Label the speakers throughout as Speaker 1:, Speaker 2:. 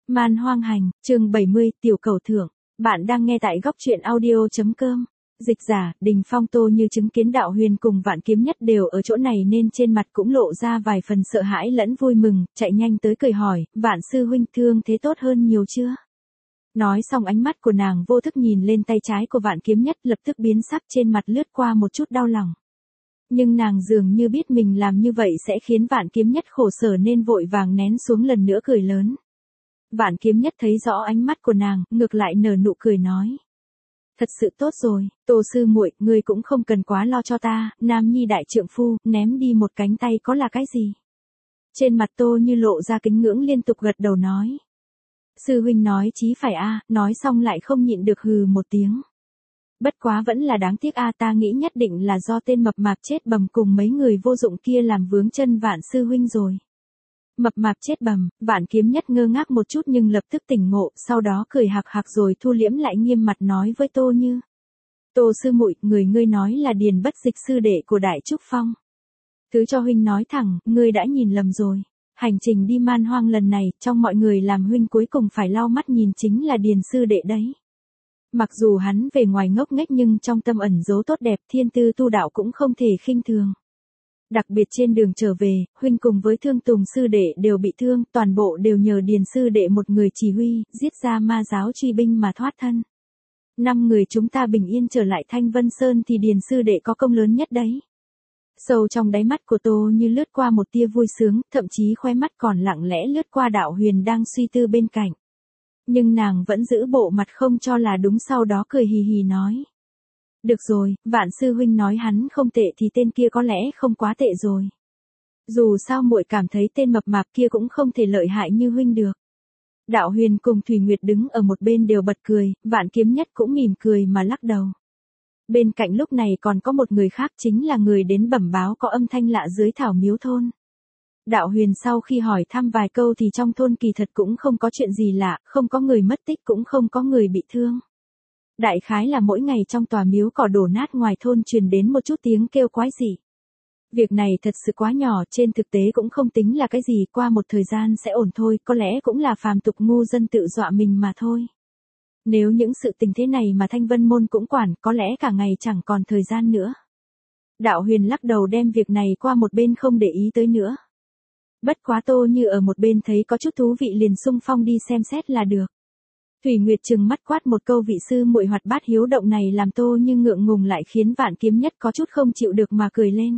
Speaker 1: Man hoang hành, chương 70, tiểu cầu thưởng. Bạn đang nghe tại góc truyện audio.com. Dịch giả, Đình Phong Tô như chứng kiến Đạo Huyền cùng Vạn Kiếm Nhất đều ở chỗ này nên trên mặt cũng lộ ra vài phần sợ hãi lẫn vui mừng, chạy nhanh tới cười hỏi, Vạn sư huynh thương thế tốt hơn nhiều chưa? Nói xong ánh mắt của nàng vô thức nhìn lên tay trái của Vạn Kiếm Nhất lập tức biến sắc trên mặt lướt qua một chút đau lòng. Nhưng nàng dường như biết mình làm như vậy sẽ khiến Vạn Kiếm Nhất khổ sở nên vội vàng nén xuống lần nữa cười lớn. Vạn Kiếm Nhất thấy rõ ánh mắt của nàng, ngược lại nở nụ cười nói. Thật sự tốt rồi, Tô sư muội, ngươi cũng không cần quá lo cho ta, nam nhi đại trượng phu, ném đi một cánh tay có là cái gì. Trên mặt Tô như lộ ra kính ngưỡng liên tục gật đầu nói. Sư huynh nói chí phải a, nói xong lại không nhịn được hừ một tiếng. Bất quá vẫn là đáng tiếc a, ta nghĩ nhất định là do tên mập mạp chết bầm cùng mấy người vô dụng kia làm vướng chân Vạn sư huynh rồi. Mập mạp chết bầm, Vạn Kiếm Nhất ngơ ngác một chút nhưng lập tức tỉnh ngộ, sau đó cười hạc hạc rồi thu liễm lại nghiêm mặt nói với Tô Như. Tô sư muội, ngươi nói là Điền Bất Dịch sư đệ của Đại Trúc Phong. Thứ cho huynh nói thẳng, ngươi đã nhìn lầm rồi. Hành trình đi man hoang lần này, trong mọi người làm huynh cuối cùng phải lau mắt nhìn chính là Điền sư đệ đấy. Mặc dù hắn về ngoài ngốc nghếch nhưng trong tâm ẩn giấu tốt đẹp, thiên tư tu đạo cũng không thể khinh thường. Đặc biệt trên đường trở về, huynh cùng với Thương Tùng sư đệ đều bị thương, toàn bộ đều nhờ Điền sư đệ một người chỉ huy, giết ra ma giáo truy binh mà thoát thân. 5 người chúng ta bình yên trở lại Thanh Vân Sơn thì Điền sư đệ có công lớn nhất đấy. Sâu trong đáy mắt của Tô như lướt qua một tia vui sướng, thậm chí khóe mắt còn lặng lẽ lướt qua Đạo Huyền đang suy tư bên cạnh. Nhưng nàng vẫn giữ bộ mặt không cho là đúng, sau đó cười hì hì nói. Được rồi, Vạn sư huynh nói hắn không tệ thì tên kia có lẽ không quá tệ rồi. Dù sao muội cảm thấy tên mập mạp kia cũng không thể lợi hại như huynh được. Đạo Huyền cùng Thủy Nguyệt đứng ở một bên đều bật cười, Vạn Kiếm Nhất cũng mỉm cười mà lắc đầu. Bên cạnh lúc này còn có một người khác, chính là người đến bẩm báo có âm thanh lạ dưới thảo miếu thôn. Đạo Huyền sau khi hỏi thăm vài câu thì trong thôn kỳ thật cũng không có chuyện gì lạ, không có người mất tích cũng không có người bị thương. Đại khái là mỗi ngày trong tòa miếu cỏ đổ nát ngoài thôn truyền đến một chút tiếng kêu quái dị. Việc này thật sự quá nhỏ, trên thực tế cũng không tính là cái gì, qua một thời gian sẽ ổn thôi, có lẽ cũng là phàm tục ngu dân tự dọa mình mà thôi. Nếu những sự tình thế này mà Thanh Vân môn cũng quản, có lẽ cả ngày chẳng còn thời gian nữa. Đạo Huyền lắc đầu đem việc này qua một bên không để ý tới nữa. Bất quá Tô như ở một bên thấy có chút thú vị liền xung phong đi xem xét là được. Thủy Nguyệt trừng mắt quát một câu, vị sư muội hoạt bát hiếu động này làm Tô như ngượng ngùng lại khiến Vạn Kiếm Nhất có chút không chịu được mà cười lên.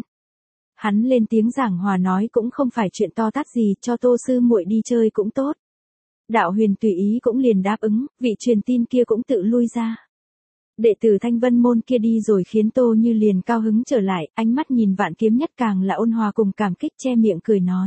Speaker 1: Hắn lên tiếng giảng hòa nói cũng không phải chuyện to tát gì, cho Tô sư muội đi chơi cũng tốt. Đạo Huyền tùy ý cũng liền đáp ứng, vị truyền tin kia cũng tự lui ra. Đệ tử Thanh Vân môn kia đi rồi khiến Tô như liền cao hứng trở lại, ánh mắt nhìn Vạn Kiếm Nhất càng là ôn hòa cùng cảm kích, che miệng cười nói.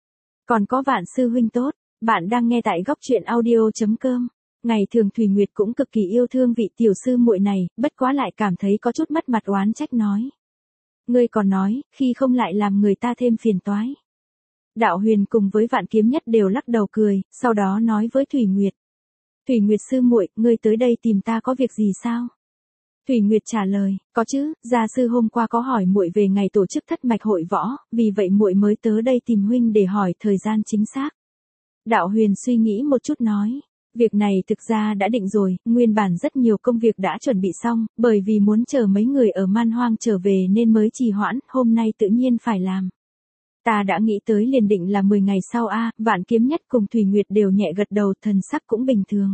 Speaker 1: Còn có Vạn sư huynh tốt, bạn đang nghe tại góc truyện audio.com. Ngày thường Thủy Nguyệt cũng cực kỳ yêu thương vị tiểu sư muội này, bất quá lại cảm thấy có chút mất mặt oán trách nói. Ngươi còn nói, khi không lại làm người ta thêm phiền toái. Đạo Huyền cùng với Vạn Kiếm Nhất đều lắc đầu cười, sau đó nói với Thủy Nguyệt. Thủy Nguyệt sư muội, ngươi tới đây tìm ta có việc gì sao? Thủy Nguyệt trả lời, có chứ, gia sư hôm qua có hỏi muội về ngày tổ chức thất mạch hội võ, vì vậy muội mới tới đây tìm huynh để hỏi thời gian chính xác. Đạo Huyền suy nghĩ một chút nói. Việc này thực ra đã định rồi, nguyên bản rất nhiều công việc đã chuẩn bị xong, bởi vì muốn chờ mấy người ở man hoang trở về nên mới trì hoãn, hôm nay tự nhiên phải làm. Ta đã nghĩ tới liền định là 10 ngày sau a. Vạn Kiếm Nhất cùng Thủy Nguyệt đều nhẹ gật đầu, thần sắc cũng bình thường.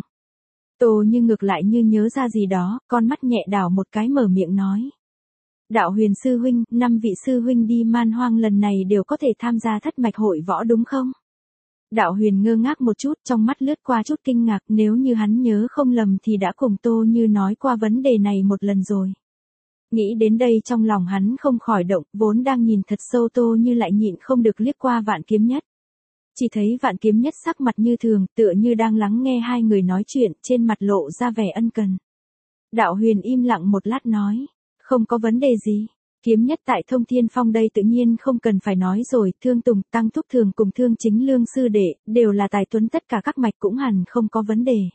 Speaker 1: Tô như ngược lại như nhớ ra gì đó, con mắt nhẹ đảo một cái mở miệng nói. Đạo Huyền sư huynh, 5 vị sư huynh đi man hoang lần này đều có thể tham gia thất mạch hội võ đúng không? Đạo Huyền ngơ ngác một chút, trong mắt lướt qua chút kinh ngạc, nếu như hắn nhớ không lầm thì đã cùng Tô như nói qua vấn đề này một lần rồi. Nghĩ đến đây trong lòng hắn không khỏi động, vốn đang nhìn thật sâu Tô như lại nhịn không được liếc qua Vạn Kiếm Nhất. Chỉ thấy Vạn Kiếm Nhất sắc mặt như thường, tựa như đang lắng nghe hai người nói chuyện, trên mặt lộ ra vẻ ân cần. Đạo Huyền im lặng một lát nói, không có vấn đề gì. Kiếm Nhất tại Thông Thiên Phong đây tự nhiên không cần phải nói rồi, Thương Tùng, Tăng Thúc Thường cùng Thương Chính Lương sư đệ, đều là tài tuấn tất cả các mạch cũng hẳn không có vấn đề.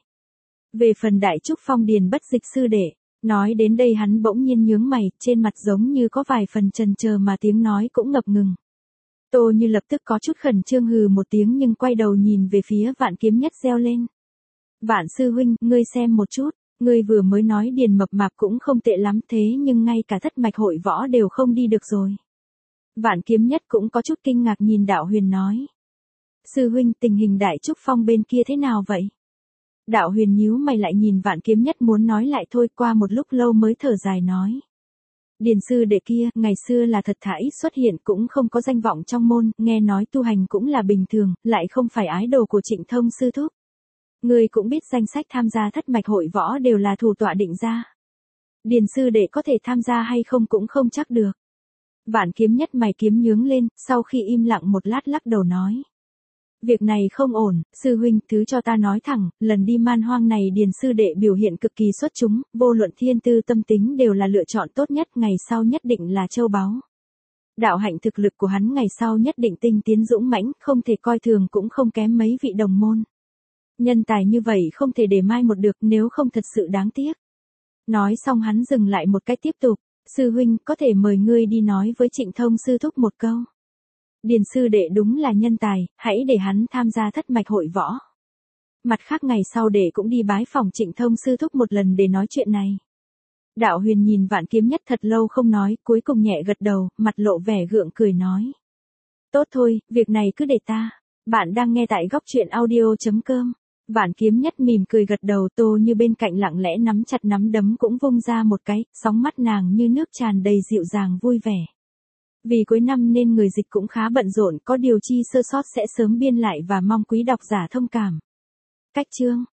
Speaker 1: Về phần Đại Trúc Phong Điền Bất Dịch sư đệ, nói đến đây hắn bỗng nhiên nhướng mày, trên mặt giống như có vài phần chần chờ mà tiếng nói cũng ngập ngừng. Tô Như lập tức có chút khẩn trương hừ một tiếng nhưng quay đầu nhìn về phía Vạn Kiếm Nhất reo lên. Vạn sư huynh, ngươi xem một chút, ngươi vừa mới nói Điền mập mạp cũng không tệ lắm thế nhưng ngay cả thất mạch hội võ đều không đi được rồi. Vạn Kiếm Nhất cũng có chút kinh ngạc nhìn Đạo Huyền nói. Sư huynh, tình hình Đại Trúc Phong bên kia thế nào vậy? Đạo Huyền nhíu mày lại nhìn Vạn Kiếm Nhất muốn nói lại thôi, qua một lúc lâu mới thở dài nói. Điền sư đệ kia, ngày xưa là thật thà ít xuất hiện cũng không có danh vọng trong môn, nghe nói tu hành cũng là bình thường, lại không phải ái đồ của Trịnh Thông sư thúc. Ngươi cũng biết danh sách tham gia thất mạch hội võ đều là thủ tọa định ra. Điền sư đệ có thể tham gia hay không cũng không chắc được. Vạn Kiếm Nhất mày kiếm nhướng lên, sau khi im lặng một lát lắc đầu nói. Việc này không ổn, sư huynh, thứ cho ta nói thẳng, lần đi man hoang này Điền sư đệ biểu hiện cực kỳ xuất chúng, vô luận thiên tư tâm tính đều là lựa chọn tốt nhất, ngày sau nhất định là châu báu. Đạo hạnh thực lực của hắn ngày sau nhất định tinh tiến dũng mãnh, không thể coi thường cũng không kém mấy vị đồng môn. Nhân tài như vậy không thể để mai một được, nếu không thật sự đáng tiếc. Nói xong hắn dừng lại một cái tiếp tục, sư huynh, có thể mời ngươi đi nói với Trịnh Thông sư thúc một câu. Điền sư đệ đúng là nhân tài, hãy để hắn tham gia thất mạch hội võ. Mặt khác ngày sau đệ cũng đi bái phòng Trịnh Thông sư thúc một lần để nói chuyện này. Đạo Huyền nhìn Vạn Kiếm Nhất thật lâu không nói, cuối cùng nhẹ gật đầu, mặt lộ vẻ gượng cười nói. Tốt thôi, việc này cứ để ta. Bạn đang nghe tại góc truyện audio.com. Vạn Kiếm Nhất mỉm cười gật đầu, Tô Như bên cạnh lặng lẽ nắm chặt nắm đấm cũng vung ra một cái, sóng mắt nàng như nước tràn đầy dịu dàng vui vẻ. Vì cuối năm nên người dịch cũng khá bận rộn, có điều chi sơ sót sẽ sớm biên lại và mong quý độc giả thông cảm. Cách chương